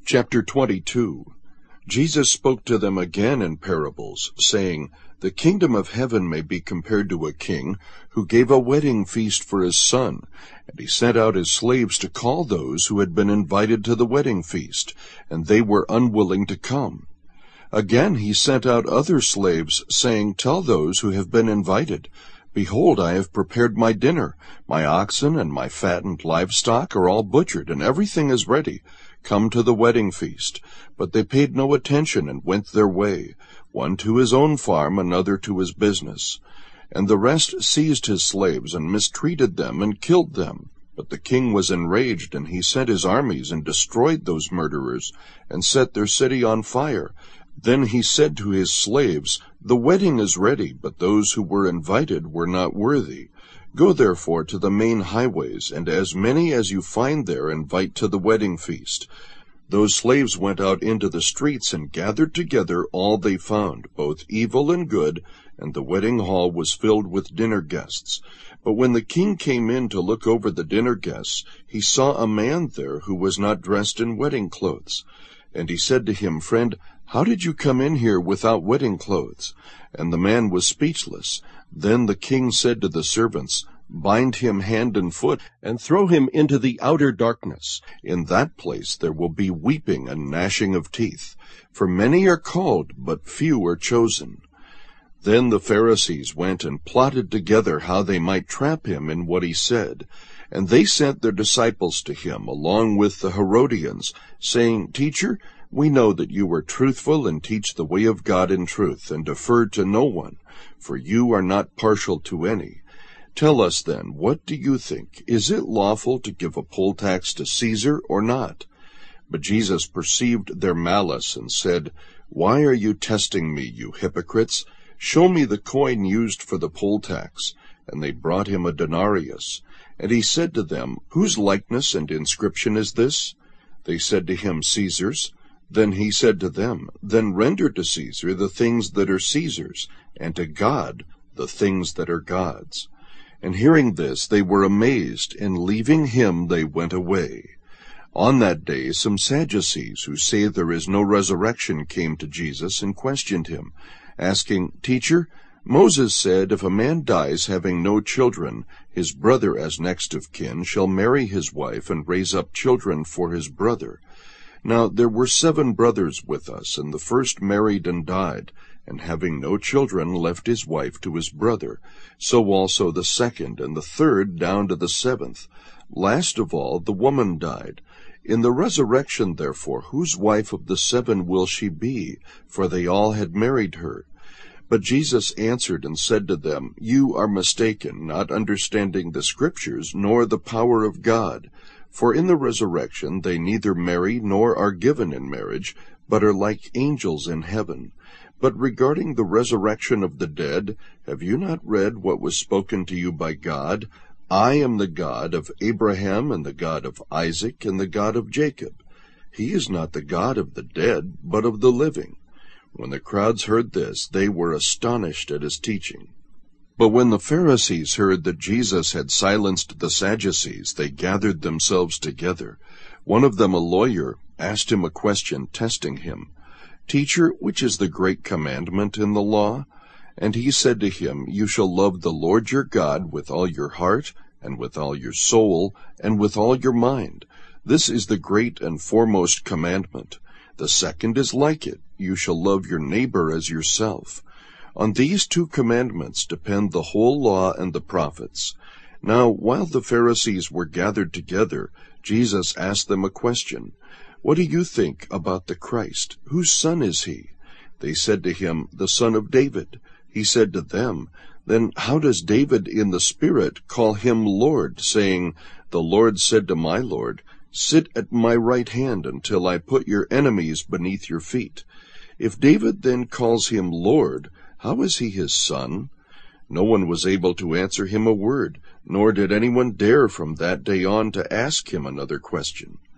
Chapter 22. Jesus spoke to them again in parables, saying, The kingdom of heaven may be compared to a king who gave a wedding feast for his son, and he sent out his slaves to call those who had been invited to the wedding feast, and they were unwilling to come. Again he sent out other slaves, saying, Tell those who have been invited, Behold, I have prepared my dinner. My oxen and my fattened livestock are all butchered, and everything is ready. Come to the wedding feast. But they paid no attention and went their way, one to his own farm, another to his business. And the rest seized his slaves and mistreated them and killed them. But the king was enraged, and he sent his armies and destroyed those murderers, and set their city on fire. Then he said to his slaves, The wedding is ready, but those who were invited were not worthy. Go therefore to the main highways, and as many as you find there invite to the wedding feast. Those slaves went out into the streets and gathered together all they found, both evil and good, and the wedding hall was filled with dinner guests. But when the king came in to look over the dinner guests, he saw a man there who was not dressed in wedding clothes. And he said to him, Friend, how did you come in here without wedding clothes? And the man was speechless. Then the king said to the servants, Bind him hand and foot, and throw him into the outer darkness. In that place there will be weeping and gnashing of teeth. For many are called, but few are chosen. Then the Pharisees went and plotted together how they might trap him in what he said. And they sent their disciples to him, along with the Herodians, saying, Teacher, we know that you are truthful and teach the way of God in truth, and defer to no one, for you are not partial to any. Tell us then, what do you think? Is it lawful to give a poll tax to Caesar or not? But Jesus perceived their malice and said, Why are you testing me, you hypocrites? Show me the coin used for the poll tax. And they brought him a denarius. And he said to them, Whose likeness and inscription is this? They said to him, Caesar's. Then he said to them, Then render to Caesar the things that are Caesar's, and to God the things that are God's. And hearing this, they were amazed, and leaving him they went away. On that day some Sadducees, who say there is no resurrection, came to Jesus and questioned him, asking, Teacher, Moses said, If a man dies having no children, his brother as next of kin shall marry his wife and raise up children for his brother. Now there were 7 brothers with us, and the first married and died, and having no children left his wife to his brother. So also the second, and the third, down to the 7th. Last of all the woman died. In the resurrection, therefore, whose wife of the 7 will she be? For they all had married her. But Jesus answered and said to them, You are mistaken, not understanding the Scriptures, nor the power of God. For in the resurrection they neither marry nor are given in marriage, but are like angels in heaven. But regarding the resurrection of the dead, have you not read what was spoken to you by God? I am the God of Abraham, and the God of Isaac, and the God of Jacob. He is not the God of the dead, but of the living. When the crowds heard this, they were astonished at his teaching. But when the Pharisees heard that Jesus had silenced the Sadducees, they gathered themselves together. One of them, a lawyer, asked him a question, testing him. Teacher, which is the great commandment in the law? And he said to him, You shall love the Lord your God with all your heart, and with all your soul, and with all your mind. This is the great and foremost commandment. The second is like it. You shall love your neighbor as yourself. On these 2 commandments depend the whole law and the prophets. Now, while the Pharisees were gathered together, Jesus asked them a question. What do you think about the Christ? Whose son is he? They said to him, The son of David. He said to them, Then how does David in the Spirit call him Lord, saying, The Lord said to my Lord, Sit at my right hand until I put your enemies beneath your feet. If David then calls him Lord, how is he his son? No one was able to answer him a word, nor did anyone dare from that day on to ask him another question.